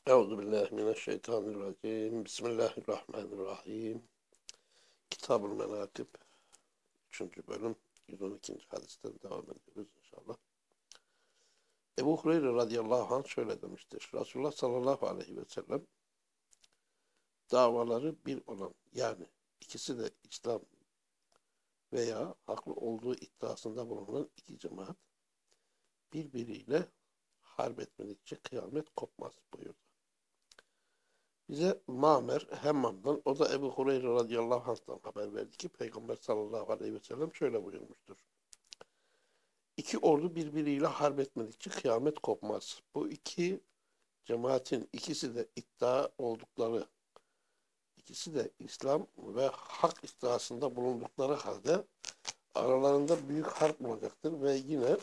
Euzubillahimineşşeytanirracim. Bismillahirrahmanirrahim. Kitab-ı Menakib 3. bölüm 112. hadisten devam ediyoruz inşallah. Ebu Hureyre radıyallahu anh şöyle demiştir. Resulullah sallallahu aleyhi ve sellem davaları bir olan, yani ikisi de İslam veya haklı olduğu iddiasında bulunan iki cemaat birbiriyle harp etmedikçe kıyamet kopmaz buyurdu. Bize Ma'mer Hemmam'dan, o da Ebu Hureyre radıyallahu anh'tan haber verdi ki Peygamber sallallahu aleyhi ve sellem şöyle buyurmuştur. İki ordu birbiriyle harp etmedikçe kıyamet kopmaz. Bu iki cemaatin ikisi de iddia oldukları, ikisi de İslam ve hak iddiasında bulundukları halde aralarında büyük harp olacaktır ve yine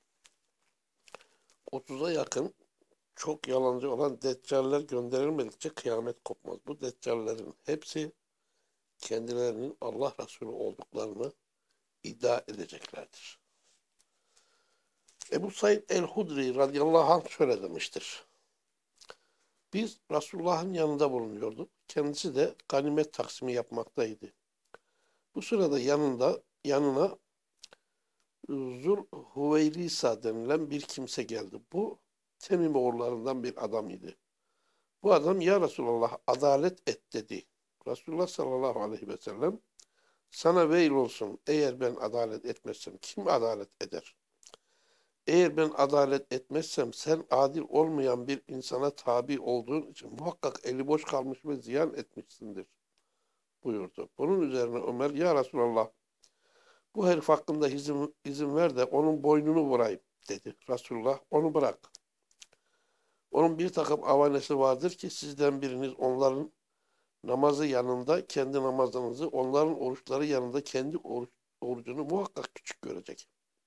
30'a yakın çok yalancı olan deccaller gönderilmedikçe kıyamet kopmaz. Bu deccallerin hepsi kendilerinin Allah Resulü olduklarını iddia edeceklerdir. Ebu Said el-Hudri radıyallahu anh şöyle demiştir. Biz Resulullah'ın yanında bulunuyorduk. Kendisi de ganimet taksimi yapmaktaydı. Bu sırada yanına Zulhuveylisa denilen bir kimse geldi. Bu Temim oğullarından bir adam idi. Bu adam ya Resulallah adalet et dedi. Resulullah sallallahu aleyhi ve sellem sana veil olsun, eğer ben adalet etmezsem kim adalet eder? Eğer ben adalet etmezsem sen adil olmayan bir insana tabi olduğun için muhakkak eli boş kalmış ve ziyan etmişsindir buyurdu. Bunun üzerine Ömer ya Resulallah bu herif hakkında izin ver de onun boynunu vurayım dedi. Resulullah onu bırak. Onun bir takım avanesi vardır ki sizden biriniz onların namazı yanında kendi namazınızı, onların oruçları yanında kendi orucunu muhakkak küçük görecek.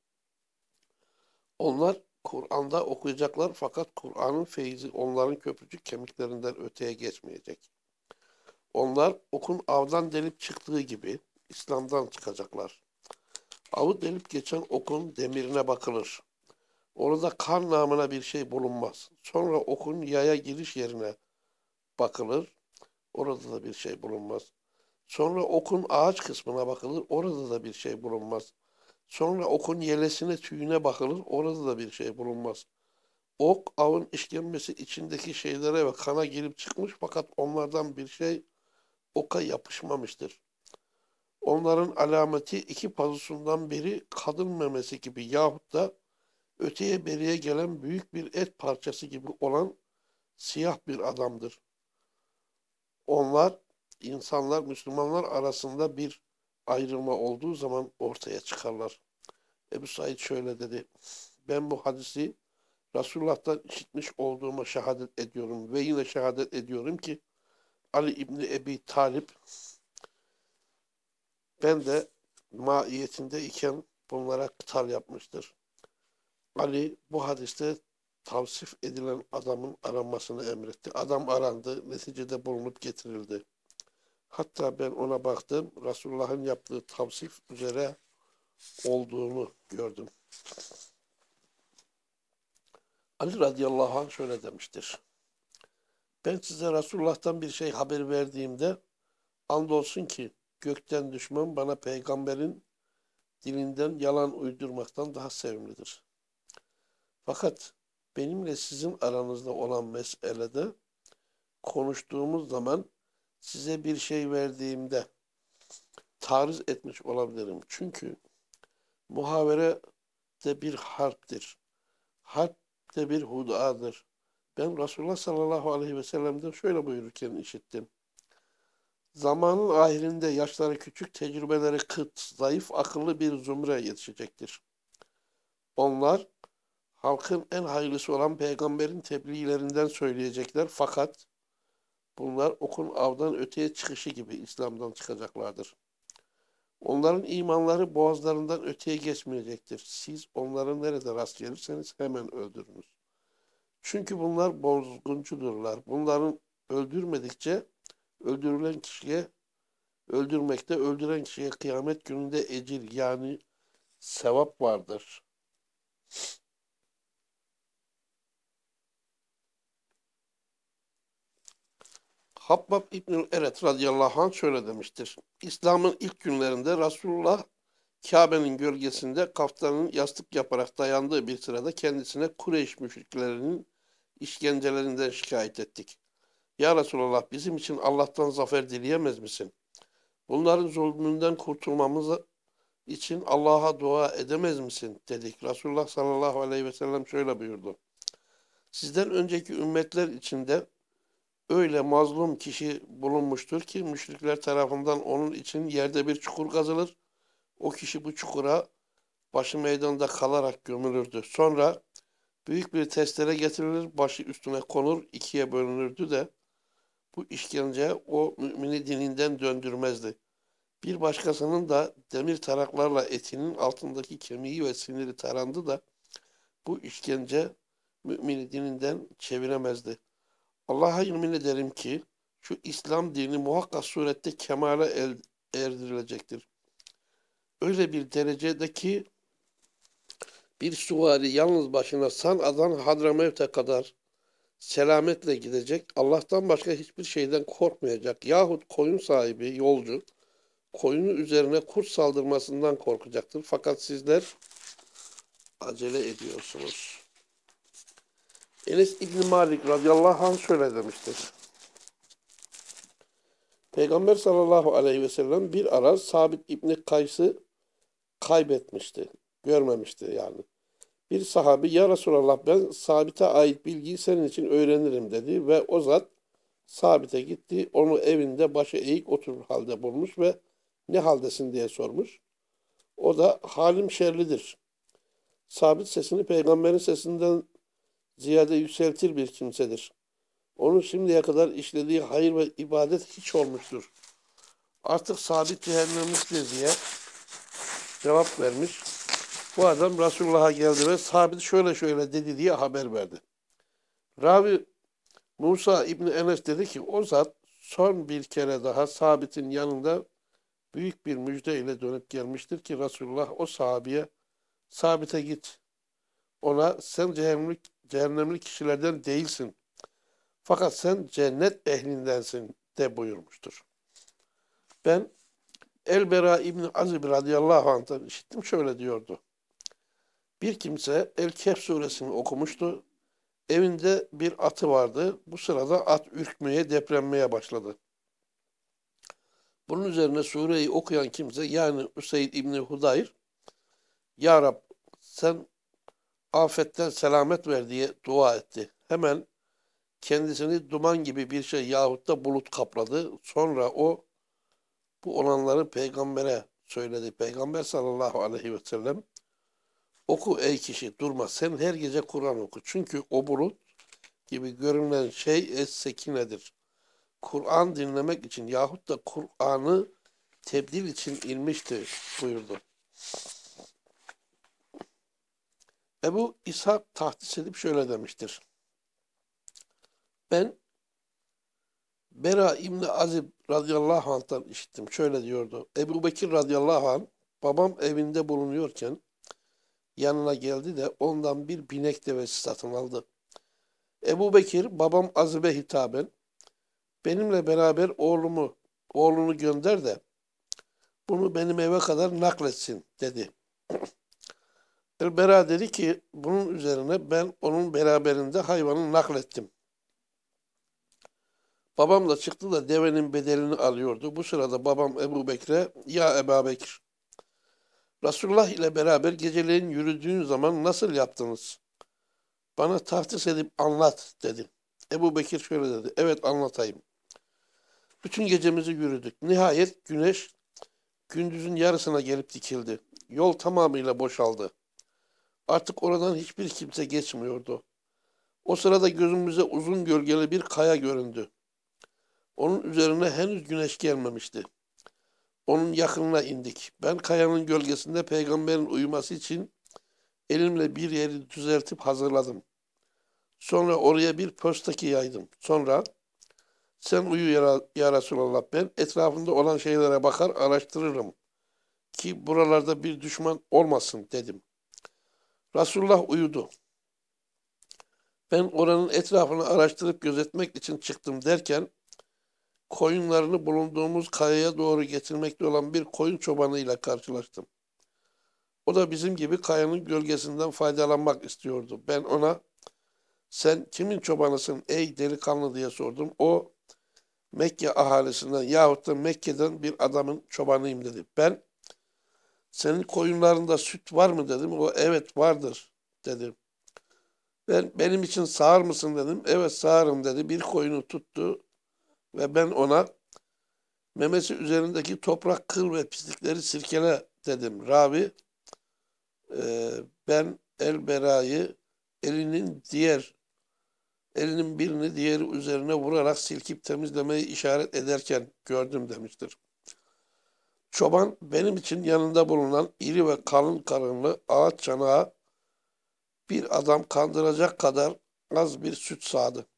Onlar Kur'an'da okuyacaklar fakat Kur'an'ın feyzi onların köprücük kemiklerinden öteye geçmeyecek. Onlar okun avdan delip çıktığı gibi İslam'dan çıkacaklar. Avı delip geçen okun demirine bakılır. Orada kan namına bir şey bulunmaz. Sonra okun yaya giriş yerine bakılır. Orada da bir şey bulunmaz. Sonra okun ağaç kısmına bakılır. Orada da bir şey bulunmaz. Sonra okun yelesine, tüyüne bakılır. Orada da bir şey bulunmaz. Ok, avın işkembesi içindeki şeylere ve kana girip çıkmış fakat onlardan bir şey oka yapışmamıştır. Onların alameti iki pazusundan biri kadın memesi gibi yahut da öteye beriye gelen büyük bir et parçası gibi olan siyah bir adamdır. Onlar, insanlar, Müslümanlar arasında bir ayrılma olduğu zaman ortaya çıkarlar. Ebu Said şöyle dedi. Ben bu hadisi Resulullah'tan işitmiş olduğuma şehadet ediyorum ve yine şehadet ediyorum ki Ali İbni Ebi Talip ben de maiyetinde iken bunlara kıtal yapmıştır. Ali bu hadiste tavsif edilen adamın aranmasını emretti. Adam arandı, neticede bulunup getirildi. Hatta ben ona baktım, Resulullah'ın yaptığı tavsif üzere olduğunu gördüm. Ali radıyallahu anh şöyle demiştir. Ben size Resulullah'tan bir şey haber verdiğimde andolsun ki gökten düşman bana peygamberin dilinden yalan uydurmaktan daha sevimlidir. Fakat benimle sizin aranızda olan meselede konuştuğumuz zaman size bir şey verdiğimde taarruz etmiş olabilirim. Çünkü muhavere de bir harptir. Harp de bir hudadır. Ben Resulullah sallallahu aleyhi ve sellem'den şöyle buyururken işittim. Zamanın ahirinde yaşları küçük, tecrübeleri kıt, zayıf akıllı bir zümre yetişecektir. Onlar halkın en hayırlısı olan peygamberin tebliğlerinden söyleyecekler fakat bunlar okun avdan öteye çıkışı gibi İslam'dan çıkacaklardır. Onların imanları boğazlarından öteye geçmeyecektir. Siz onların nerede rast gelirseniz hemen öldürünüz. Çünkü bunlar bozguncudurlar. Bunların öldürmedikçe öldürülen kişiye öldürmekte, öldüren kişiye kıyamet gününde ecir yani sevap vardır. Habbab İbnül Eret radıyallahu anh şöyle demiştir. İslam'ın ilk günlerinde Resulullah Kabe'nin gölgesinde kaftanın yastık yaparak dayandığı bir sırada kendisine Kureyş müşriklerinin işkencelerinden şikayet ettik. Ya Resulallah bizim için Allah'tan zafer dileyemez misin? Bunların zulmünden kurtulmamız için Allah'a dua edemez misin? Dedik. Resulullah sallallahu aleyhi ve sellem şöyle buyurdu. Sizden önceki ümmetler içinde öyle mazlum kişi bulunmuştur ki müşrikler tarafından onun için yerde bir çukur kazılır. O kişi bu çukura başı meydanda kalarak gömülürdü. Sonra büyük bir testere getirilir, başı üstüne konur, ikiye bölünürdü de bu işkence o mümini dininden döndürmezdi. Bir başkasının da demir taraklarla etinin altındaki kemiği ve siniri tarandı da bu işkence mümini dininden çeviremezdi. Allah'a yemin ederim ki şu İslam dini muhakkak surette kemale erdirilecektir. Öyle bir derecedeki bir süvari yalnız başına San'a'dan Hadramevt'e kadar selametle gidecek, Allah'tan başka hiçbir şeyden korkmayacak yahut koyun sahibi, yolcu, koyunu üzerine kurt saldırmasından korkacaktır. Fakat sizler acele ediyorsunuz. Enes İbni Malik radıyallahu anh şöyle demiştir. Peygamber sallallahu aleyhi ve sellem bir ara Sabit İbni Kays'ı kaybetmişti. Görmemişti yani. Bir sahabi ya Resulallah ben Sabit'e ait bilgiyi senin için öğrenirim dedi ve o zat Sabit'e gitti. Onu evinde başı eğik oturur halde bulmuş ve ne haldesin diye sormuş. O da halim şerlidir. Sabit sesini peygamberin sesinden ziyade yükseltir bir kimsedir. Onun şimdiye kadar işlediği hayır ve ibadet hiç olmuştur. Artık sabit cehennemliktir diye cevap vermiş. Bu adam Resulullah'a geldi ve sabit şöyle şöyle dedi diye haber verdi. Ravi Musa İbni Enes dedi ki o zat son bir kere daha sabitin yanında büyük bir müjde ile dönüp gelmiştir ki Resulullah o sahabeye sabite git. Ona sen cehennemlik kişilerden değilsin. Fakat sen cennet ehlindensin de buyurmuştur. Ben El-Bera İbni Azib radıyallahu anh'tan işittim şöyle diyordu. Bir kimse El-Kehf suresini okumuştu. Evinde bir atı vardı. Bu sırada at ürkmeye, depremmeye başladı. Bunun üzerine sureyi okuyan kimse yani Üseyd İbni Hudayr Ya Rab sen afetten selamet ver diye dua etti. Hemen kendisini duman gibi bir şey yahut da bulut kapladı. Sonra o bu olanları peygambere söyledi. Peygamber sallallahu aleyhi ve sellem oku ey kişi durma sen her gece Kur'an oku. Çünkü o bulut gibi görünen şey es-sekinedir. Kur'an dinlemek için yahut da Kur'an'ı tebdil için inmiştir buyurdu. Ebu İshak tahdis edip şöyle demiştir. Ben Bera İbni Azib radıyallahu anh'tan işittim. Şöyle diyordu. Ebu Bekir radıyallahu anh babam evinde bulunuyorken yanına geldi de ondan bir binek devesi satın aldı. Ebu Bekir babam Azib'e hitaben benimle beraber oğlunu gönder de bunu benim eve kadar nakletsin dedi. El-Bera dedi ki bunun üzerine ben onun beraberinde hayvanı naklettim. Babam da çıktı da devenin bedelini alıyordu. Bu sırada babam Ebu Bekir'e ya Ebu Bekir Resulullah ile beraber geceleyin yürüdüğün zaman nasıl yaptınız? Bana tahsis edip anlat dedi. Ebu Bekir şöyle dedi. Evet anlatayım. Bütün gecemizi yürüdük. Nihayet güneş gündüzün yarısına gelip dikildi. Yol tamamıyla boşaldı. Artık oradan hiçbir kimse geçmiyordu. O sırada gözümüze uzun gölgeli bir kaya göründü. Onun üzerine henüz güneş gelmemişti. Onun yakınına indik. Ben kayanın gölgesinde peygamberin uyuması için elimle bir yeri düzeltip hazırladım. Sonra oraya bir postaki yaydım. Sonra sen uyu ya Resulallah ben etrafında olan şeylere bakar araştırırım ki buralarda bir düşman olmasın dedim. Resulullah uyudu. Ben oranın etrafını araştırıp gözetmek için çıktım derken koyunlarını bulunduğumuz kayaya doğru getirmekte olan bir koyun çobanıyla karşılaştım. O da bizim gibi kayanın gölgesinden faydalanmak istiyordu. Ben ona sen kimin çobanısın ey delikanlı diye sordum. O Mekke ahalisinden yahut da Mekke'den bir adamın çobanıyım dedi. Ben senin koyunlarında süt var mı dedim. O evet vardır dedi. Benim için sağar mısın dedim. Evet sağarım dedi. Bir koyunu tuttu ve ben ona memesi üzerindeki toprak, kıl ve pislikleri sirkele dedim. Ravi ben el-berayı elinin birini diğeri üzerine vurarak silkip temizlemeyi işaret ederken gördüm demiştir. Çoban benim için yanında bulunan iri ve kalın karınlı ağaç çanağı bir adam kandıracak kadar az bir süt sağdı.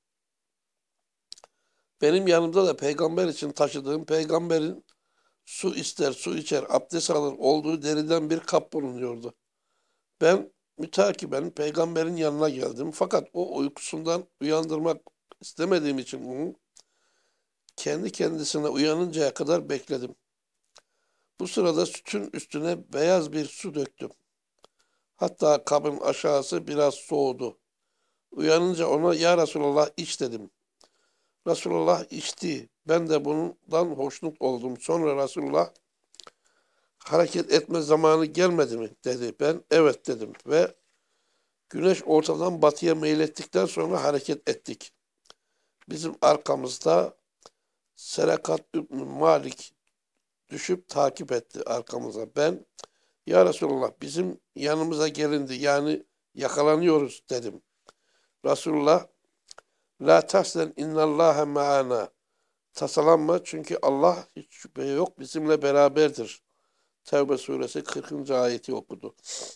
Benim yanımda da peygamber için taşıdığım peygamberin su ister, su içer, abdest alır olduğu deriden bir kap bulunuyordu. Ben mütakiben peygamberin yanına geldim. Fakat o uykusundan uyandırmak istemediğim için onu kendi kendisine uyanıncaya kadar bekledim. Bu sırada sütün üstüne beyaz bir su döktüm. Hatta kabın aşağısı biraz soğudu. Uyanınca ona ya Resulallah iç dedim. Resulullah içti. Ben de bundan hoşnut oldum. Sonra Resulullah hareket etme zamanı gelmedi mi dedi. Ben evet dedim ve güneş ortadan batıya meylettikten sonra hareket ettik. Bizim arkamızda Serakat İbn Malik düşüp takip etti arkamıza. Ben ya Resulullah bizim yanımıza gelindi yani yakalanıyoruz dedim. Resulullah la tahsen innallâhe me'ana. Tasalanma çünkü Allah hiç şüphe yok bizimle beraberdir. Tevbe suresi 40. ayeti okudu.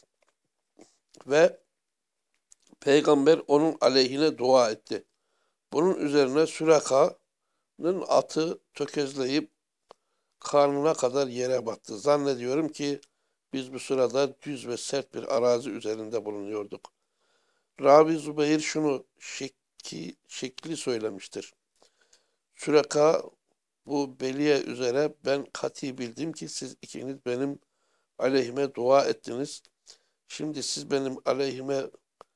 Ve peygamber onun aleyhine dua etti. Bunun üzerine Süreka'nın atı tökezleyip karnına kadar yere battı. Zannediyorum ki biz bu sırada düz ve sert bir arazi üzerinde bulunuyorduk. Ravi Zübeyir şunu şekli söylemiştir. Süreka bu beliye üzere ben kati bildim ki siz ikiniz benim aleyhime dua ettiniz. Şimdi siz benim aleyhime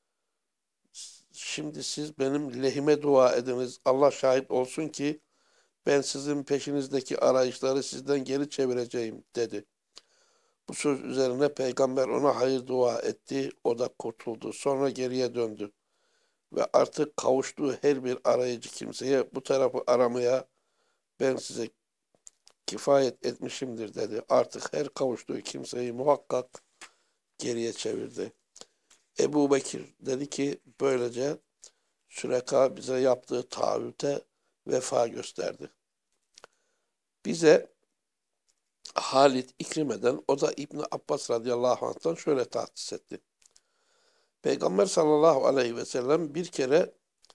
Şimdi siz benim lehime dua ediniz. Allah şahit olsun ki ben sizin peşinizdeki arayışları sizden geri çevireceğim dedi. Bu söz üzerine peygamber ona hayır dua etti. O da kurtuldu. Sonra geriye döndü. Ve artık kavuştuğu her bir arayıcı kimseye bu tarafı aramaya ben size kifayet etmişimdir dedi. Artık her kavuştuğu kimseyi muhakkak geriye çevirdi. Ebu Bekir dedi ki böylece Süreka bize yaptığı taahhüte vefa gösterdi. Bize Halid İkrime'den, o da İbni Abbas radıyallahu anh'tan şöyle tahsis etti. Peygamber sallallahu aleyhi ve sellem bir kere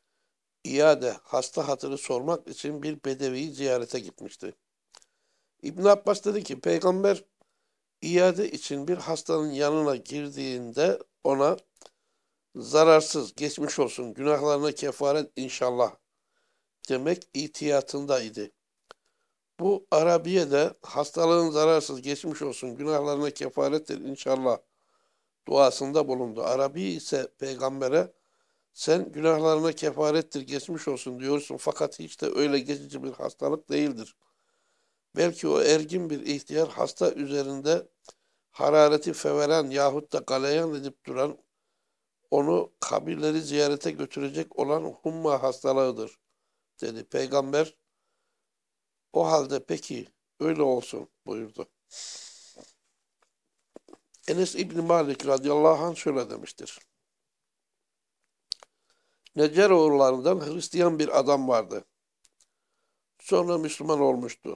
hasta hatırı sormak için bir bedeviyi ziyarete gitmişti. İbn Abbas dedi ki peygamber iade için bir hastanın yanına girdiğinde ona zararsız geçmiş olsun günahlarına kefaret inşallah demek ihtiyatındaydı. Bu Arabiye'de hastalığın zararsız geçmiş olsun günahlarına kefarettir inşallah duasında bulundu. Arabi ise peygambere sen günahlarına kefarettir geçmiş olsun diyorsun fakat hiç de öyle geçici bir hastalık değildir. Belki o ergin bir ihtiyar hasta üzerinde harareti feveren yahut da galeyan edip duran onu kabirleri ziyarete götürecek olan humma hastalığıdır dedi. Peygamber o halde peki öyle olsun buyurdu. Enes İbni Malik radıyallahu anh şöyle demiştir. Neccaroğullarından Hristiyan bir adam vardı. Sonra Müslüman olmuştu.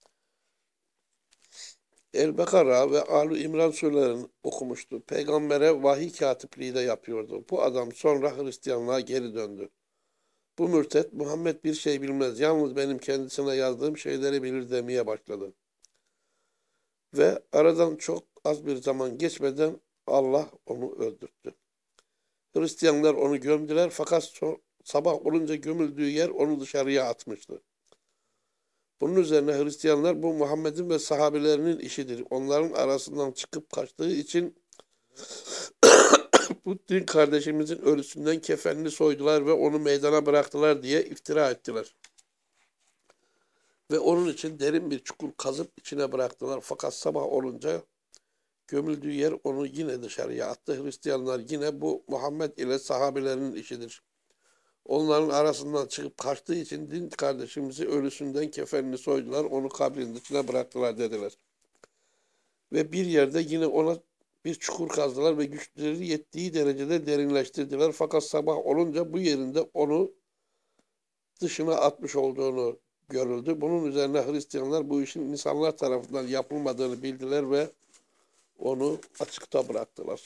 El-Bekara ve Ali İmran surelerini okumuştu. Peygambere vahiy katipliği de yapıyordu. Bu adam sonra Hristiyanlığa geri döndü. Bu mürtet Muhammed bir şey bilmez. Yalnız benim kendisine yazdığım şeyleri bilir demeye başladı. Ve aradan çok az bir zaman geçmeden Allah onu öldürttü. Hristiyanlar onu gömdüler fakat sabah olunca gömüldüğü yer onu dışarıya atmıştı. Bunun üzerine Hristiyanlar bu Muhammed'in ve sahabelerinin işidir. Onların arasından çıkıp kaçtığı için bu din kardeşimizin ölüsünden kefenini soydular ve onu meydana bıraktılar diye iftira ettiler. Ve onun için derin bir çukur kazıp içine bıraktılar. Fakat sabah olunca gömüldüğü yer onu yine dışarıya attı. Hristiyanlar yine bu Muhammed ile sahabelerinin işidir. Onların arasından çıkıp kaçtığı için din kardeşimizi ölüsünden kefenini soydular, onu kabrin içine bıraktılar dediler. Ve bir yerde yine ona bir çukur kazdılar ve güçleri yettiği derecede derinleştirdiler. Fakat sabah olunca bu yerinde onu dışına atmış olduğunu görüldü. Bunun üzerine Hristiyanlar bu işin insanlar tarafından yapılmadığını bildiler ve onu açıkta bıraktılar.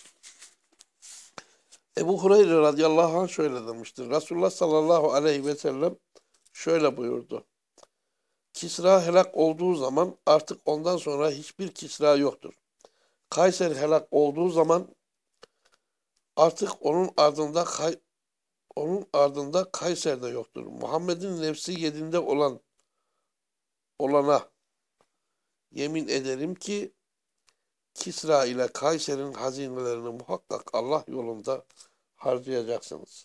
Ebu Hureyre radıyallahu anh şöyle demiştir. Resulullah sallallahu aleyhi ve sellem şöyle buyurdu. Kisra helak olduğu zaman artık ondan sonra hiçbir Kisra yoktur. Kayser helak olduğu zaman artık onun ardında Kayser de yoktur. Muhammed'in nefsi yedinde olana yemin ederim ki Kisra ile Kayser'in hazinelerini muhakkak Allah yolunda harcayacaksınız.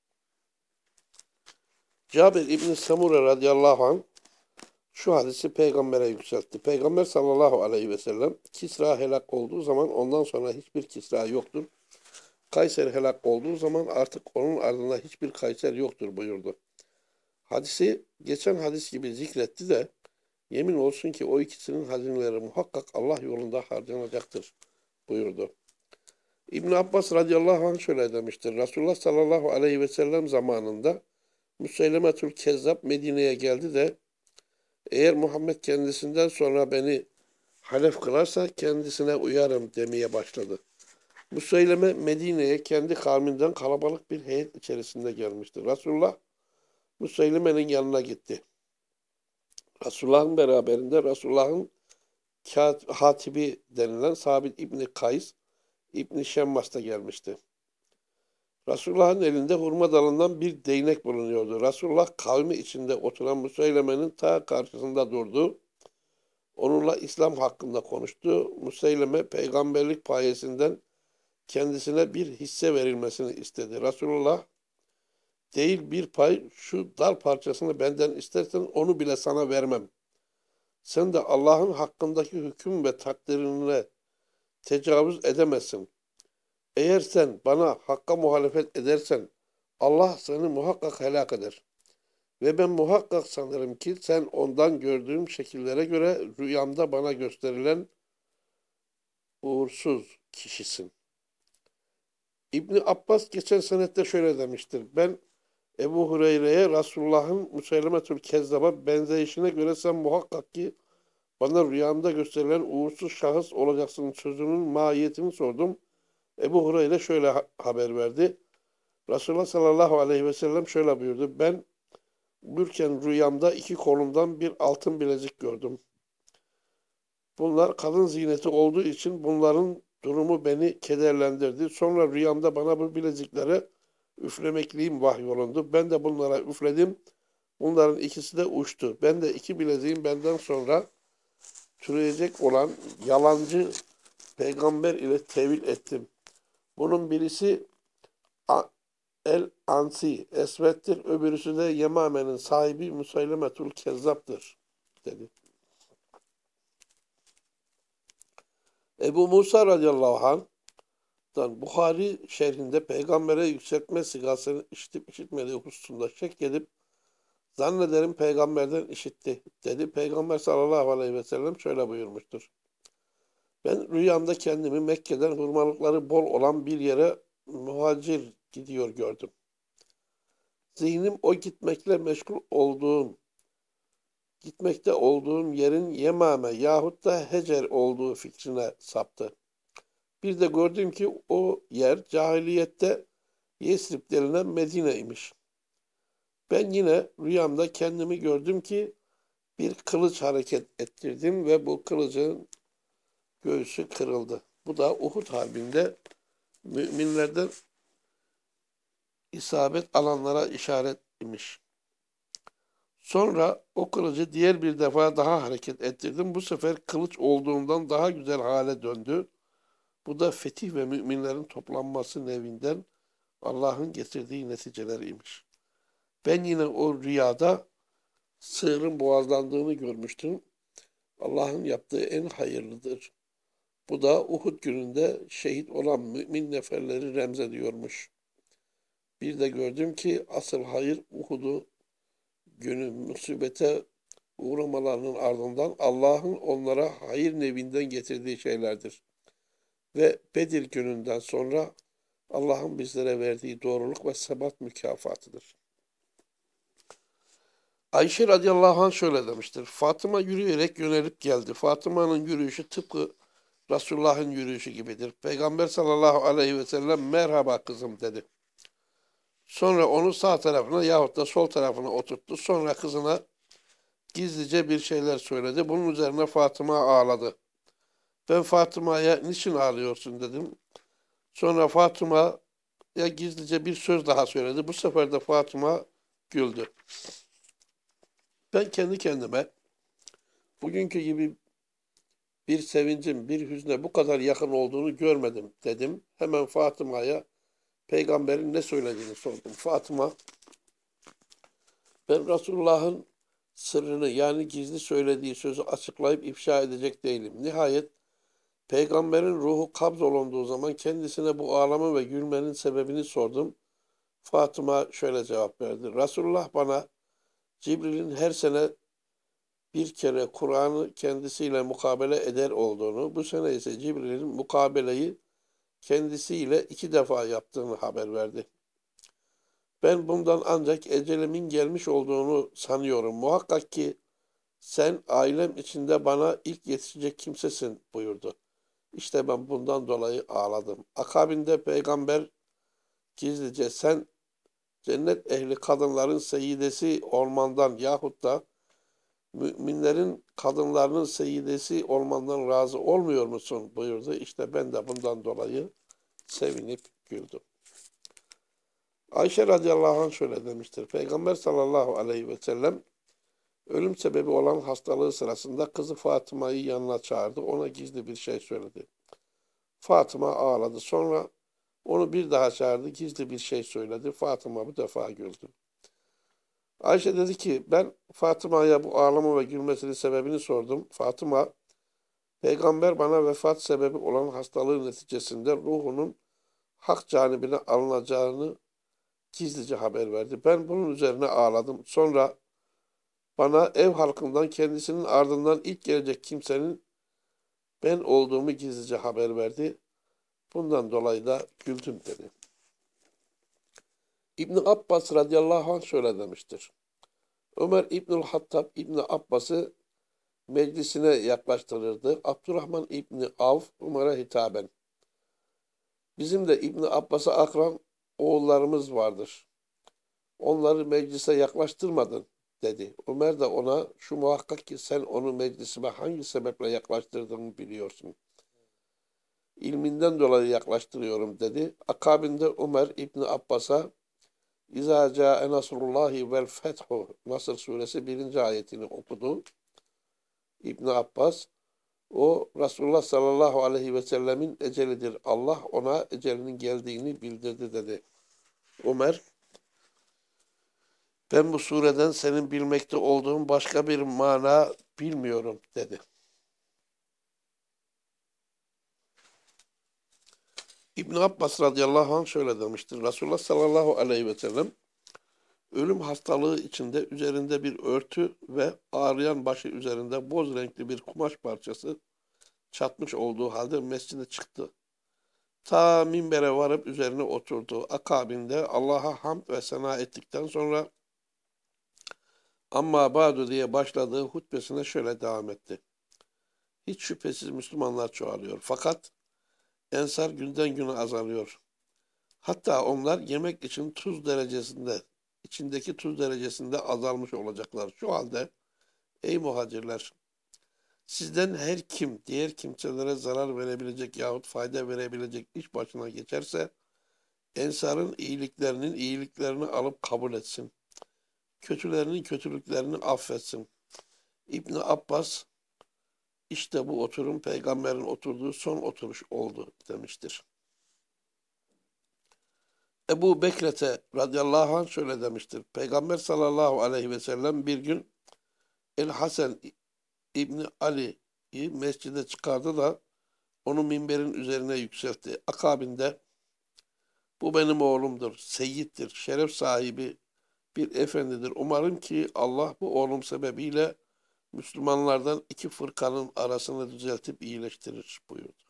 Cabir İbni Samure radıyallahu anh şu hadisi peygambere yükseltti. Peygamber sallallahu aleyhi ve sellem Kisra helak olduğu zaman ondan sonra hiçbir Kisra yoktur. Kayser helak olduğu zaman artık onun ardında hiçbir Kayser yoktur buyurdu. Hadisi geçen hadis gibi zikretti de yemin olsun ki o ikisinin hazineleri muhakkak Allah yolunda harcanacaktır buyurdu. İbn Abbas radıyallahu anh şöyle demiştir. Resulullah sallallahu aleyhi ve sellem zamanında Müseylemetül Kezzab Medine'ye geldi de eğer Muhammed kendisinden sonra beni halef kılarsa kendisine uyarım demeye başladı. Müseyleme Medine'ye kendi kavminden kalabalık bir heyet içerisinde gelmişti. Resulullah Müseyleme'nin yanına gitti. Resulullah'ın beraberinde Resulullah'ın hatibi denilen Sabit İbni Kays İbni Şemmas da gelmişti. Resulullah'ın elinde hurma dalından bir değnek bulunuyordu. Resulullah kavmi içinde oturan Müseyleme'nin ta karşısında durdu. Onunla İslam hakkında konuştu. Müseyleme peygamberlik payesinden kendisine bir hisse verilmesini istedi. Resulullah değil bir pay şu dal parçasını benden istersen onu bile sana vermem. Sen de Allah'ın hakkındaki hüküm ve takdirine tecavüz edemezsin. Eğer sen bana hakka muhalefet edersen Allah seni muhakkak helak eder. Ve ben muhakkak sanırım ki sen ondan gördüğüm şekillere göre rüyamda bana gösterilen uğursuz kişisin. İbni Abbas geçen senette şöyle demiştir. Ben Ebu Hureyre'ye Resulullah'ın Müseylemetül Kezzab'a benzeyişine göre sen muhakkak ki bana rüyamda gösterilen uğursuz şahıs olacaksın sözünün mahiyetini sordum. Ebu Hureyre şöyle haber verdi. Resulullah sallallahu aleyhi ve sellem şöyle buyurdu. Ben uyurken rüyamda iki kolumdan bir altın bilezik gördüm. Bunlar kadın ziyneti olduğu için bunların durumu beni kederlendirdi. Sonra rüyamda bana bu bileziklere üflemekliğim vahyolundu. Ben de bunlara üfledim. Bunların ikisi de uçtu. Ben de iki bileziğin benden sonra türeyecek olan yalancı peygamber ile tevil ettim. Bunun birisi El-Ansi, Esved'dir, öbürüsü de Yemame'nin sahibi Müseylemetül Kezzap'tır, dedi. Ebu Musa radıyallahu anh'dan Buhari şerhinde peygambere yükseltme sigasını işitip işitmediği hususunda şek edip zannederim peygamberden işitti, dedi. Peygamber sallallahu aleyhi ve sellem şöyle buyurmuştur. Ben rüyamda kendimi Mekke'den hurmalıkları bol olan bir yere muhacir gidiyor gördüm. Zihnim o gitmekte olduğum yerin Yemame yahut da Hecer olduğu fikrine saptı. Bir de gördüm ki o yer cahiliyette Yesrib denilen Medine'ymiş. Ben yine rüyamda kendimi gördüm ki bir kılıç hareket ettirdim ve bu kılıcın göğsü kırıldı. Bu da Uhud Harbi'nde müminlerden isabet alanlara işaret imiş. Sonra o kılıcı diğer bir defa daha hareket ettirdim. Bu sefer kılıç olduğundan daha güzel hale döndü. Bu da fetih ve müminlerin toplanması nevinden Allah'ın getirdiği neticeleriymiş. Ben yine o rüyada sığırın boğazlandığını görmüştüm. Allah'ın yaptığı en hayırlıdır. Bu da Uhud gününde şehit olan mümin neferleri remzediyormuş. Bir de gördüm ki asıl hayır Uhud'u günü musibete uğramalarının ardından Allah'ın onlara hayır nevinden getirdiği şeylerdir. Ve Bedir gününden sonra Allah'ın bizlere verdiği doğruluk ve sebat mükafatıdır. Ayşe radıyallahu anh şöyle demiştir. Fatıma yürüyerek yönelip geldi. Fatıma'nın yürüyüşü tıpkı Resulullah'ın yürüyüşü gibidir. Peygamber sallallahu aleyhi ve sellem merhaba kızım dedi. Sonra onu sağ tarafına yahut da sol tarafına oturttu. Sonra kızına gizlice bir şeyler söyledi. Bunun üzerine Fatıma ağladı. Ben Fatıma'ya niçin ağlıyorsun dedim. Sonra Fatıma'ya gizlice bir söz daha söyledi. Bu sefer de Fatıma güldü. Ben kendi kendime bugünkü gibi bir sevincin, bir hüzne bu kadar yakın olduğunu görmedim dedim. Hemen Fatıma'ya peygamberin ne söylediğini sordum. Fatıma, ben Resulullah'ın sırrını yani gizli söylediği sözü açıklayıp ifşa edecek değilim. Nihayet peygamberin ruhu kabz olunduğu zaman kendisine bu ağlama ve gülmenin sebebini sordum. Fatıma şöyle cevap verdi. Resulullah bana Cibril'in her sene bir kere Kur'an'ı kendisiyle mukabele eder olduğunu, bu sene ise Cibril'in mukabeleyi kendisiyle 2 defa yaptığını haber verdi. Ben bundan ancak ecelimin gelmiş olduğunu sanıyorum. Muhakkak ki sen ailem içinde bana ilk yetişecek kimsesin buyurdu. İşte ben bundan dolayı ağladım. Akabinde peygamber gizlice sen cennet ehli kadınların seyyidesi olmandan yahut da müminlerin kadınlarının seyyidesi olmandan razı olmuyor musun buyurdu. İşte ben de bundan dolayı sevinip güldüm. Ayşe radıyallahu anh şöyle demiştir. Peygamber sallallahu aleyhi ve sellem ölüm sebebi olan hastalığı sırasında kızı Fatıma'yı yanına çağırdı. Ona gizli bir şey söyledi. Fatıma ağladı. Sonra onu bir daha çağırdı. Gizli bir şey söyledi. Fatıma bu defa güldü. Ayşe dedi ki ben Fatıma'ya bu ağlama ve gülmesinin sebebini sordum. Fatıma, peygamber bana vefat sebebi olan hastalığı neticesinde ruhunun hak canibine alınacağını gizlice haber verdi. Ben bunun üzerine ağladım. Sonra bana ev halkından kendisinin ardından ilk gelecek kimsenin ben olduğumu gizlice haber verdi. Bundan dolayı da güldüm dedi. İbn Abbas radıyallahu anh şöyle demiştir. Ömer İbnül Hattab İbni Abbas'ı meclisine yaklaştırırdı. Abdurrahman İbni Avf Ömer'e hitaben. Bizim de İbni Abbas'a akran oğullarımız vardır. Onları meclise yaklaştırmadın dedi. Ömer de ona şu muhakkak ki sen onu meclisime hangi sebeple yaklaştırdığını biliyorsun. İlminden dolayı yaklaştırıyorum dedi. Akabinde Ömer İbni Abbas'a İzâ câe nasrullâhi vel fethu Nasr suresi 1. ayetini okudu. İbni Abbas o Resulullah sallallahu aleyhi ve sellemin ecelidir. Allah ona ecelinin geldiğini bildirdi dedi. Ömer ben bu sureden senin bilmekte olduğun başka bir mana bilmiyorum dedi. İbn Abbas radıyallahu anh şöyle demiştir. Resulullah sallallahu aleyhi ve sellem ölüm hastalığı içinde üzerinde bir örtü ve ağrıyan başı üzerinde boz renkli bir kumaş parçası çatmış olduğu halde mescide çıktı. Ta minbere varıp üzerine oturdu. Akabinde Allah'a hamd ve sena ettikten sonra amma ba'du diye başladığı hutbesine şöyle devam etti. Hiç şüphesiz Müslümanlar çoğalıyor. Fakat ensar günden güne azalıyor. Hatta onlar yemek için içindeki tuz derecesinde azalmış olacaklar. Şu halde ey muhacirler, sizden her kim diğer kimselere zarar verebilecek yahut fayda verebilecek iş başına geçerse ensarın iyiliklerini alıp kabul etsin. kötülerinin kötülüklerini affetsin. İbni Abbas, işte bu oturum peygamberin oturduğu son oturuş oldu demiştir. Ebu Bekrete radıyallahu anh şöyle demiştir. Peygamber sallallahu aleyhi ve sellem bir gün El-Hasan İbni Ali'yi mescide çıkardı da onu minberin üzerine yükseltti. Akabinde bu benim oğlumdur, seyyittir, şeref sahibi bir efendidir. Umarım ki Allah bu oğlum sebebiyle Müslümanlardan iki fırkanın arasını düzeltip iyileştirir buyurdu.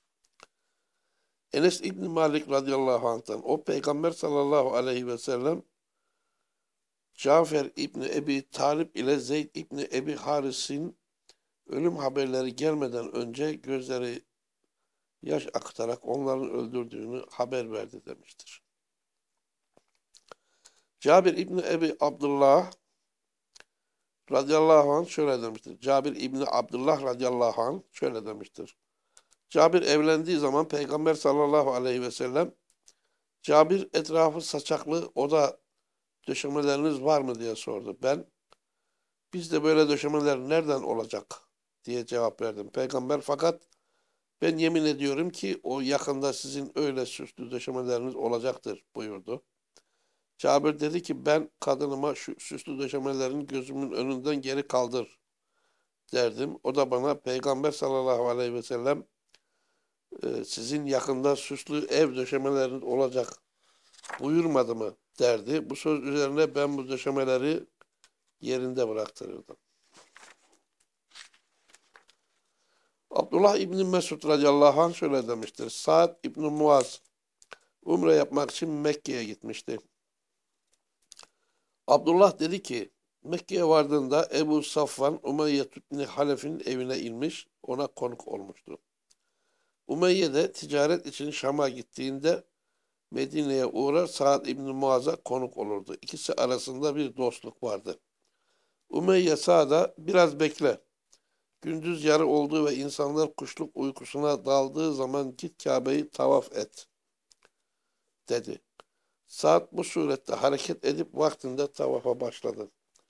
Enes İbni Malik radıyallahu anh'tan o Peygamber sallallahu aleyhi ve sellem Cafer İbni Ebi Talib ile Zeyd İbni Ebi Haris'in ölüm haberleri gelmeden önce gözleri yaş akıtarak onların öldürdüğünü haber verdi demiştir. Cabir İbni Ebi Abdullah radıyallahu anh şöyle demiştir. Cabir İbni Abdullah radıyallahu anh şöyle demiştir. Cabir evlendiği zaman Peygamber sallallahu aleyhi ve sellem Cabir etrafı saçaklı oda döşemeleriniz var mı diye sordu. Ben bizde böyle döşemeler nereden olacak diye cevap verdim. Peygamber fakat ben yemin ediyorum ki o yakında sizin öyle süslü döşemeleriniz olacaktır buyurdu. Cabir dedi ki ben kadınıma şu süslü döşemelerin gözümün önünden geri kaldır derdim. O da bana Peygamber sallallahu aleyhi ve sellem sizin yakında süslü ev döşemeleriniz olacak buyurmadı mı derdi. Bu söz üzerine ben bu döşemeleri yerinde bıraktırırdım. Abdullah İbni Mesud radıyallahu anh şöyle demiştir. Sa'd İbni Muaz umre yapmak için Mekke'ye gitmişti. Abdullah dedi ki Mekke'ye vardığında Ebu Safvan Umeyye İbni Halef'in evine inmiş, ona konuk olmuştu. Umeyye de ticaret için Şam'a gittiğinde Medine'ye uğrar Sa'd İbni Muaz'a konuk olurdu. İkisi arasında bir dostluk vardı. Umeyye Sa'd'a biraz bekle. Gündüz yarı olduğu ve insanlar kuşluk uykusuna daldığı zaman git Kabe'yi tavaf et dedi. Sa'd bu surette hareket edip vaktinde tavafa başladı.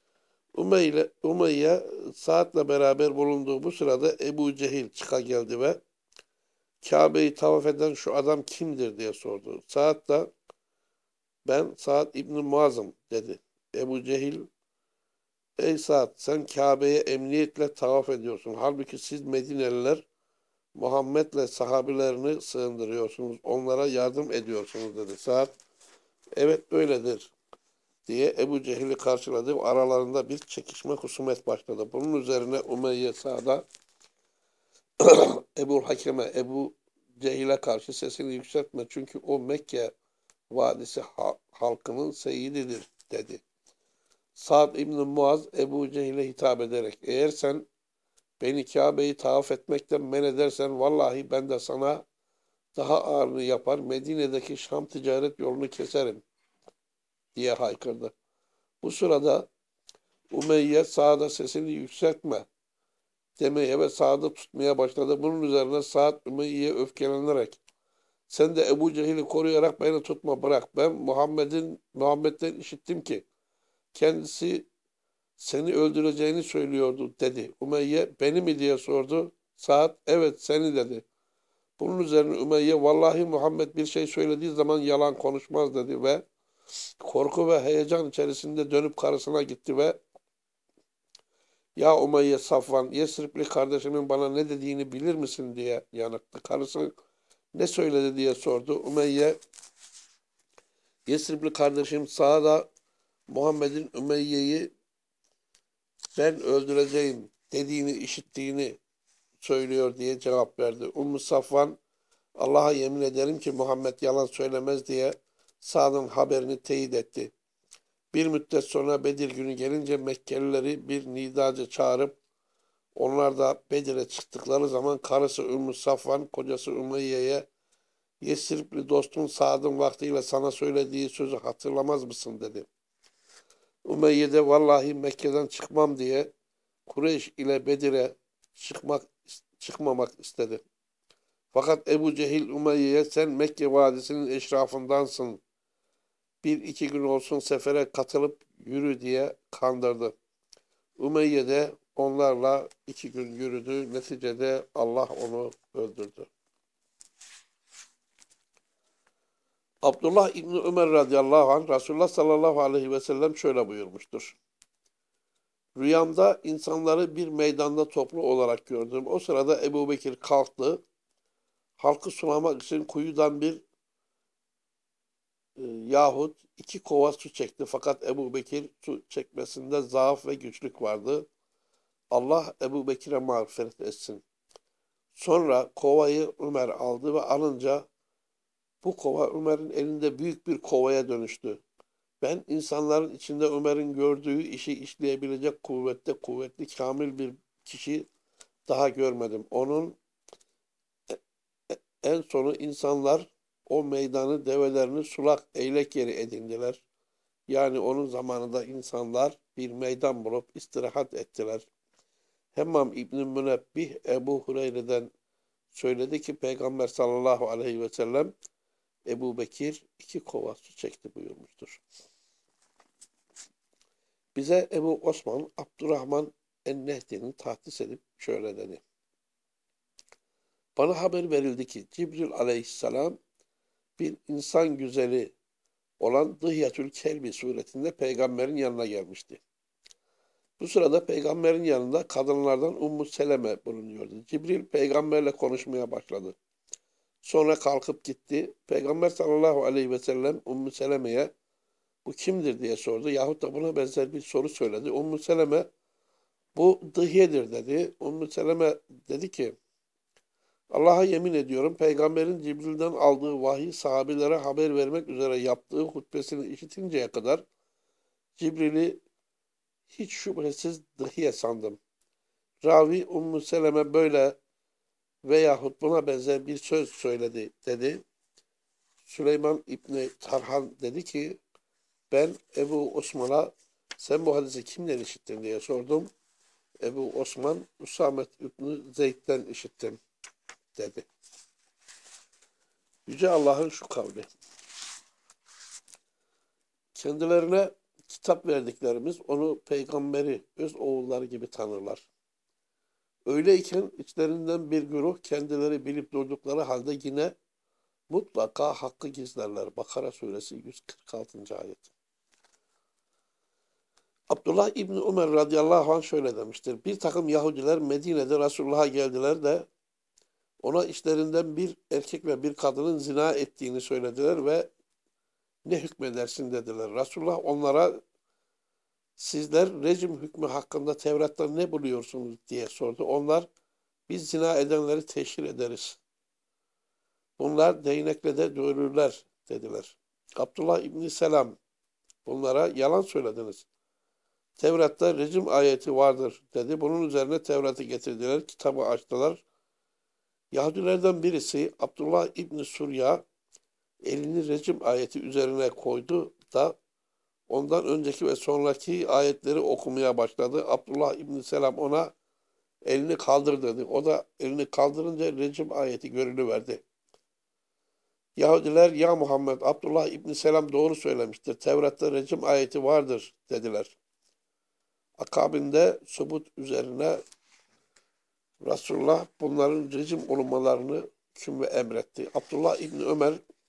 Umeyye Sa'd'la beraber bulunduğu bu sırada Ebu Cehil çıka geldi ve Kabe'yi tavaf eden şu adam kimdir diye sordu. Sa'd da ben Sa'd İbni Muaz'ım dedi. Ebu Cehil ey Sa'd sen Kabe'ye emniyetle tavaf ediyorsun. Halbuki siz Medineliler Muhammed'le sahabilerini sığındırıyorsunuz. Onlara yardım ediyorsunuz dedi. Sa'd evet öyledir diye Ebu Cehil'i karşıladı. Aralarında bir çekişme husumet başladı. Bunun üzerine Umeyye Sa'd'a Ebu Hakem'e, Ebu Cehil'e karşı sesini yükseltme. Çünkü o Mekke vadisi halkının seyyididir dedi. Sa'd İbni Muaz Ebu Cehil'e hitap ederek eğer sen beni Kabe'yi tavaf etmekten men edersen vallahi ben de sana daha ağırını yapar Medine'deki Şam ticaret yolunu keserim diye haykırdı. Bu sırada Umeyye Sa'd'a sesini yükseltme demeye ve Sa'd'ı tutmaya başladı. Bunun üzerine Sa'd Umeyye'ye öfkelenerek sen de Ebu Cehil'i koruyarak beni tutma bırak. Ben Muhammed'den işittim ki kendisi seni öldüreceğini söylüyordu dedi. Umeyye beni mi diye sordu. Sa'd evet seni dedi. Bunun üzerine Umeyye vallahi Muhammed bir şey söylediği zaman yalan konuşmaz dedi ve korku ve heyecan içerisinde dönüp karısına gitti ve ya Umeyye Safvan Yesribli kardeşimin bana ne dediğini bilir misin diye yanıttı. Karısı ne söyledi diye sordu. Umeyye Yesribli kardeşim Sa'da Muhammed'in Umeyye'yi ben öldüreceğim dediğini işittiğini söylüyor diye cevap verdi. Ümmü Safvan Allah'a yemin ederim ki Muhammed yalan söylemez diye Sa'd'ın haberini teyit etti. Bir müddet sonra Bedir günü gelince Mekkelileri bir nidacı çağırıp onlar da Bedir'e çıktıkları zaman karısı Ümmü Safvan kocası Ümeyye'ye Yesribli dostun Sa'd'ın vaktiyle sana söylediği sözü hatırlamaz mısın dedi. Ümeyye de vallahi Mekke'den çıkmam diye Kureyş ile Bedir'e çıkmamak istedi. Fakat Ebu Cehil Ümeyye'ye sen Mekke vadisinin eşrafındansın. bir iki gün olsun sefere katılıp yürü diye kandırdı. Ümeyye de onlarla 2 gün yürüdü. Neticede Allah onu öldürdü. Abdullah İbni Ömer radıyallahu anh Resulullah sallallahu aleyhi ve sellem şöyle buyurmuştur. Rüyamda insanları bir meydanda toplu olarak gördüm. O sırada Ebu Bekir kalktı. Halkı sulamak için kuyudan bir yahut 2 kova su çekti. Fakat Ebu Bekir su çekmesinde zaaf ve güçlük vardı. Allah Ebu Bekir'e mağfiret etsin. Sonra kovayı Ömer aldı ve alınca bu kova Ömer'in elinde büyük bir kovaya dönüştü. Ben insanların içinde Ömer'in gördüğü işi işleyebilecek kuvvetli, kamil bir kişi daha görmedim. Onun en sonu insanlar o meydanı develerini sulak eylek yeri edindiler. Yani onun zamanında insanlar bir meydan bulup istirahat ettiler. Hemmam İbn-i Münebbih Ebu Hureyre'den söyledi ki Peygamber sallallahu aleyhi ve sellem Ebu Bekir 2 kova su çekti buyurmuştur. Bize Ebu Osman Abdurrahman en-Nehdi'nin tahdis edip şöyle dedi. Bana haber verildi ki Cibril aleyhisselam bir insan güzeli olan Dıhyatül Kelbi suretinde peygamberin yanına gelmişti. Bu sırada peygamberin yanında kadınlardan Ummu Seleme bulunuyordu. Cibril peygamberle konuşmaya başladı. Sonra kalkıp gitti. Peygamber sallallahu aleyhi ve sellem Ummu Seleme'ye bu kimdir diye sordu. Yahut da buna benzer bir soru söyledi. Ummu Seleme bu Dıhye'dir dedi. Ummu Seleme dedi ki Allah'a yemin ediyorum peygamberin Cibril'den aldığı vahiy sahabelere haber vermek üzere yaptığı hutbesini işitinceye kadar Cibril'i hiç şüphesiz Dıhye sandım. Ravi Ummu Seleme böyle veyahut buna benzer bir söz söyledi dedi. Süleyman İbni Tarhan dedi ki ben Ebu Osman'a sen bu hadisi kimden işittin diye sordum. Ebu Osman Usamet İbni Zeyd'den işittim dedi. Yüce Allah'ın şu kavli. Kendilerine kitap verdiklerimiz onu peygamberi öz oğulları gibi tanırlar. Öyleyken içlerinden bir güruh kendileri bilip durdukları halde yine mutlaka hakkı gizlerler. Bakara suresi 146. ayet. Abdullah İbni Ömer radıyallahu anh şöyle demiştir. Bir takım Yahudiler Medine'de Resulullah'a geldiler de ona işlerinden bir erkek ve bir kadının zina ettiğini söylediler ve ne hükmedersin dediler. Resulullah onlara sizler rejim hükmü hakkında Tevrat'ta ne buluyorsunuz diye sordu. Onlar biz zina edenleri teşhir ederiz. Bunlar değnekle de dövülürler dediler. Abdullah İbni Selam bunlara yalan söylediniz. Tevrat'ta rejim ayeti vardır dedi. Bunun üzerine Tevrat'ı getirdiler, kitabı açtılar. Yahudilerden birisi Abdullah İbni Surya elini rejim ayeti üzerine koydu da ondan önceki ve sonraki ayetleri okumaya başladı. Abdullah İbni Selam ona elini kaldır dedi. O da elini kaldırınca rejim ayeti görülüverdi. Yahudiler ya Muhammed Abdullah İbni Selam doğru söylemiştir. Tevrat'ta rejim ayeti vardır dediler. Akabinde subut üzerine Resulullah bunların rejim olunmalarını hüküm ve emretti. Abdullah İbni Ömer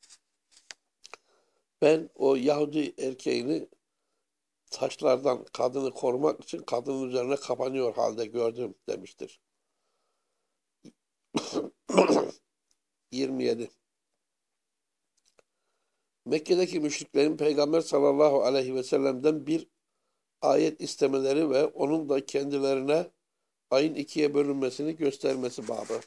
ben o Yahudi erkeğini taşlardan kadını korumak için kadının üzerine kapanıyor halde gördüm demiştir. 27. Mekke'deki müşriklerin Peygamber sallallahu aleyhi ve sellem'den bir ayet istemeleri ve onun da kendilerine ayın 2'ye bölünmesini göstermesi babı.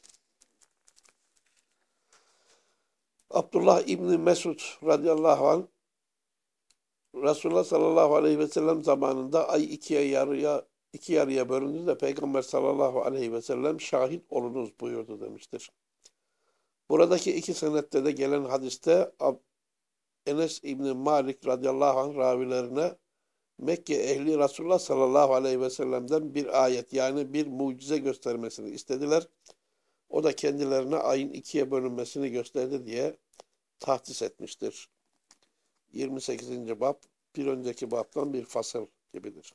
Abdullah İbni Mesud radıyallahu anh Resulullah sallallahu aleyhi ve sellem zamanında ay iki yarıya bölündü de Peygamber sallallahu aleyhi ve sellem şahit olunuz buyurdu demiştir. Buradaki 2 senette de gelen hadiste Enes İbni Malik radıyallahu anh ravilerine Mekke ehli Resulullah sallallahu aleyhi ve sellem'den bir ayet yani bir mucize göstermesini istediler. O da kendilerine ayın 2'ye bölünmesini gösterdi diye tahdis etmiştir. 28. bab bir önceki babdan bir fasıl gibidir.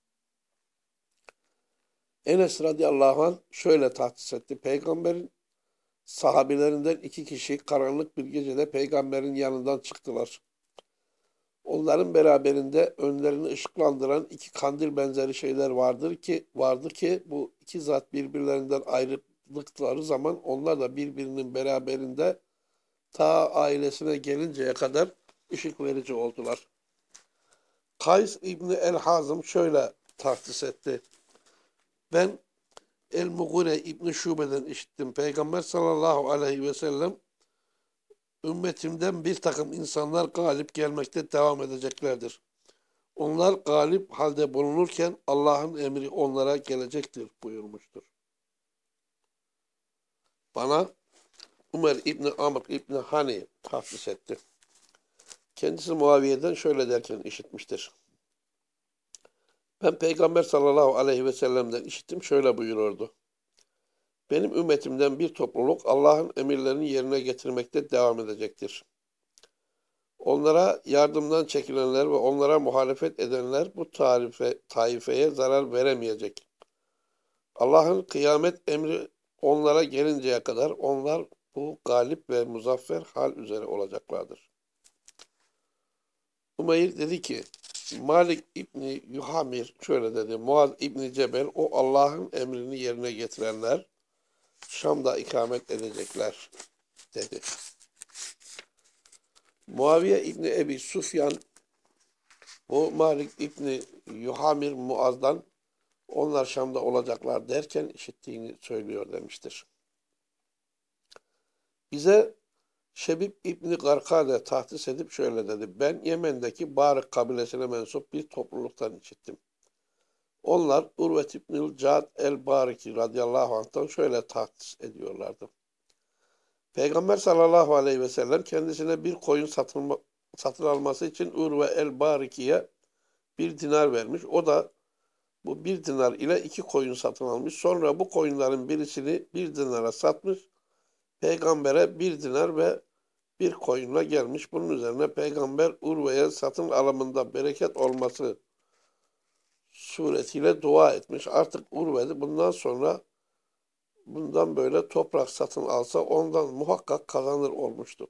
Enes radıyallahu anh şöyle tahsis etti. Peygamberin sahabilerinden 2 kişi karanlık bir gecede peygamberin yanından çıktılar. Onların beraberinde önlerini ışıklandıran 2 kandil benzeri şeyler vardı ki bu 2 zat birbirlerinden ayrıldıkları zaman onlar da birbirinin beraberinde ta ailesine gelinceye kadar ışık verici oldular. Kays İbni el-Hazım şöyle tahsis etti. Ben El-Mugire İbni Şube'den işittim. Peygamber sallallahu aleyhi ve sellem ümmetimden bir takım insanlar galip gelmekte devam edeceklerdir. Onlar galip halde bulunurken Allah'ın emri onlara gelecektir buyurmuştur. Bana Ömer İbni Amr İbni Hani tahsis etti. Kendisi Muaviye'den şöyle derken işitmiştir. Ben Peygamber sallallahu aleyhi ve sellem'den işittim şöyle buyururdu. Benim ümmetimden bir topluluk Allah'ın emirlerini yerine getirmekte devam edecektir. Onlara yardımdan çekilenler ve onlara muhalefet edenler bu taifeye zarar veremeyecek. Allah'ın kıyamet emri onlara gelinceye kadar onlar bu galip ve muzaffer hal üzere olacaklardır. Umeyr dedi ki, Malik İbni Yuhamir şöyle dedi, Muaz İbni Cebel o Allah'ın emrini yerine getirenler Şam'da ikamet edecekler dedi. Muaviye İbni Ebi Sufyan bu Malik İbni Yuhamir Muaz'dan onlar Şam'da olacaklar derken işittiğini söylüyor demiştir. Bize Şebib İbni Garkade tahsis edip şöyle dedi. Ben Yemen'deki Barık kabilesine mensup bir topluluktan işittim. Onlar Urvet İbnül Cad el-Bariki radıyallahu anh'tan şöyle tahsis ediyorlardı. Peygamber sallallahu aleyhi ve sellem kendisine bir koyun satın alması için Urve el-Bariki'ye 1 dinar vermiş. O da bu 1 dinar ile 2 koyun satın almış. Sonra bu koyunların birisini 1 dinara satmış. Peygamber'e 1 dinar ve 1 koyunla gelmiş. Bunun üzerine Peygamber Urve'ye satın alımında bereket olması suretiyle dua etmiş. Artık Urve'de bundan böyle toprak satın alsa ondan muhakkak kazanır olmuştu.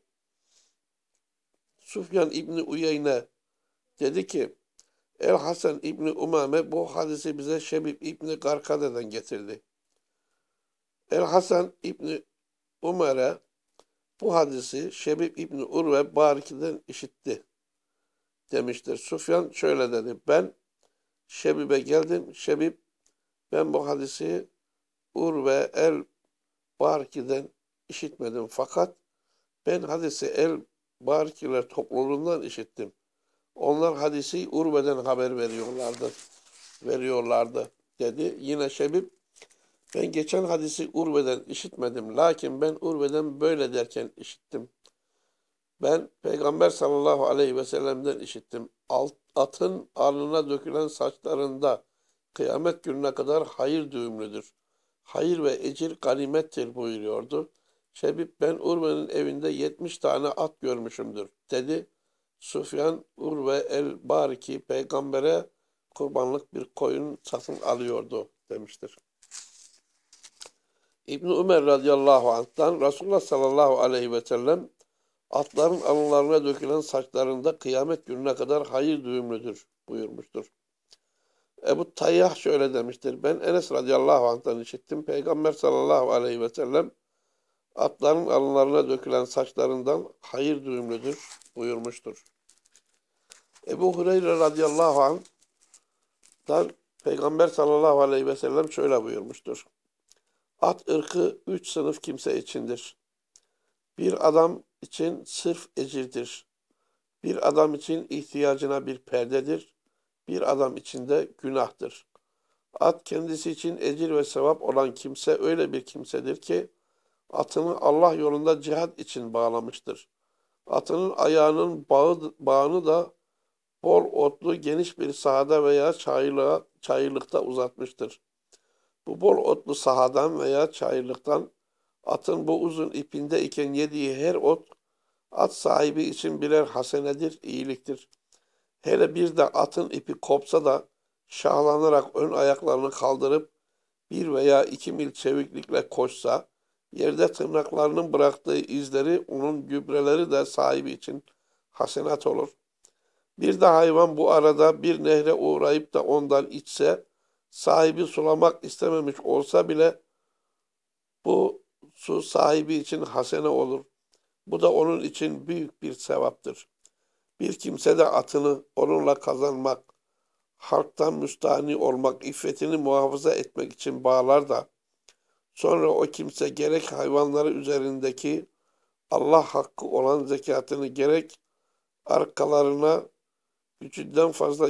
Süfyan İbni Uyeyne dedi ki, El-Hasan İbni Umame bu hadisi bize Şebib İbni Garkade'den getirdi. El-Hasan İbni Umer'e bu hadisi Şebib İbni Urve Bariki'den işitti demiştir. Süfyan şöyle dedi. Ben Şebib'e geldim. Şebib ben bu hadisi Urve el-Bariki'den işitmedim. Fakat ben hadisi el-Barikiler topluluğundan işittim. Onlar hadisi Urve'den haber veriyorlardı dedi. Yine Şebib ben geçen hadisi Urve'den işitmedim. Lakin ben Urve'den böyle derken işittim. Ben Peygamber sallallahu aleyhi ve sellem'den işittim. Atın alnına dökülen saçlarında kıyamet gününe kadar hayır düğümlüdür. Hayır ve ecir ganimettir buyuruyordu. Şebib ben Urve'nin evinde 70 tane at görmüşümdür dedi. Süfyan Urve el-Bariki peygambere kurbanlık bir koyun satın alıyordu demiştir. İbn Ömer radıyallahu anh'tan Resulullah sallallahu aleyhi ve sellem atların alınlarına dökülen saçlarında kıyamet gününe kadar hayır düğümlüdür buyurmuştur. Ebu Tayyah şöyle demiştir. Ben Enes radıyallahu anh'tan işittim. Peygamber sallallahu aleyhi ve sellem atların alınlarına dökülen saçlarından hayır düğümlüdür buyurmuştur. Ebu Hureyre radıyallahu anh'tan Peygamber sallallahu aleyhi ve sellem şöyle buyurmuştur. At ırkı 3 sınıf kimse içindir. Bir adam için sırf ecirdir. Bir adam için ihtiyacına bir perdedir. Bir adam için de günahtır. At kendisi için ecir ve sevap olan kimse öyle bir kimsedir ki atını Allah yolunda cihad için bağlamıştır. Atının ayağının bağını da bol otlu geniş bir sahada veya çayırlıkta uzatmıştır. Bu bol otlu sahadan veya çayırlıktan atın bu uzun ipinde iken yediği her ot At sahibi için birer hasenedir, iyiliktir. Hele bir de atın ipi kopsa da şahlanarak ön ayaklarını kaldırıp 1 veya 2 mil çeviklikle koşsa, yerde tırnaklarının bıraktığı izleri, onun gübreleri de sahibi için hasenat olur. Bir de hayvan bu arada bir nehre uğrayıp da ondan içse, sahibi sulamak istememiş olsa bile bu su sahibi için hasene olur. Bu da onun için büyük bir sevaptır. Bir kimse de atını onunla kazanmak, halktan müstahni olmak, iffetini muhafaza etmek için bağlar da, sonra o kimse gerek hayvanları üzerindeki Allah hakkı olan zekatını arkalarına gücünden fazla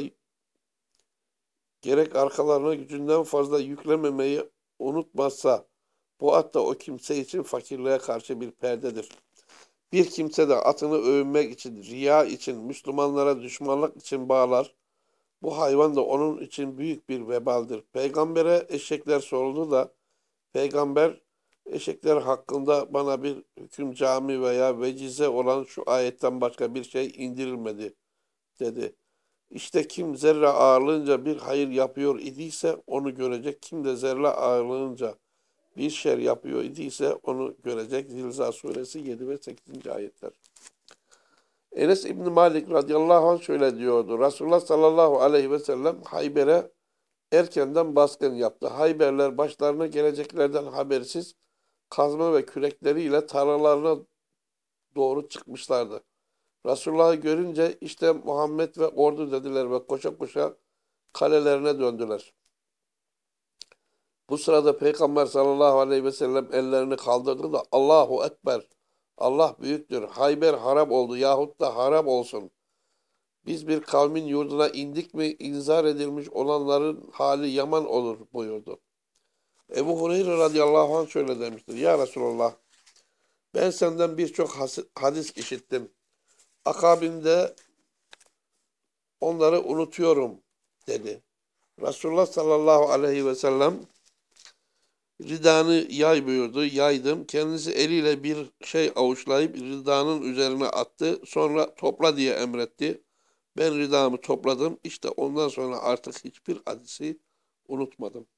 gücünden fazla yüklememeyi unutmazsa, bu at da o kimse için fakirliğe karşı bir perdedir. Bir kimse de atını övünmek için, riya için, Müslümanlara düşmanlık için bağlar. Bu hayvan da onun için büyük bir vebaldir. Peygamber'e eşekler soruldu da, Peygamber eşekler hakkında bana bir hüküm cami veya vecize olan şu ayetten başka bir şey indirilmedi dedi. İşte kim zerre ağırlığınca bir hayır yapıyor idiyse onu görecek. Kim de zerre ağırlığınca bir şer yapıyor idiyse onu görecek. Zilzal suresi 7 ve 8. ayetler. Enes İbni Malik radıyallahu anh şöyle diyordu. Resulullah sallallahu aleyhi ve sellem Hayber'e erkenden baskın yaptı. Hayberler başlarına geleceklerden habersiz kazma ve kürekleriyle tarlalarına doğru çıkmışlardı. Resulullah'ı görünce işte Muhammed ve ordu dediler ve koşa koşa kalelerine döndüler. Bu sırada Peygamber sallallahu aleyhi ve sellem ellerini kaldırdı da Allahu Ekber, Allah büyüktür, Hayber harap oldu yahut da harap olsun. Biz bir kavmin yurduna indik mi inzar edilmiş olanların hali yaman olur buyurdu. Ebu Hureyre radıyallahu anh şöyle demiştir. Ya Resulallah, ben senden birçok hadis işittim. Akabinde onları unutuyorum dedi. Resulullah sallallahu aleyhi ve sellem ridanı yay buyurdu. Yaydım. Kendisi eliyle bir şey avuçlayıp ridanın üzerine attı. Sonra topla diye emretti. Ben ridamı topladım. İşte ondan sonra artık hiçbir hadisi unutmadım.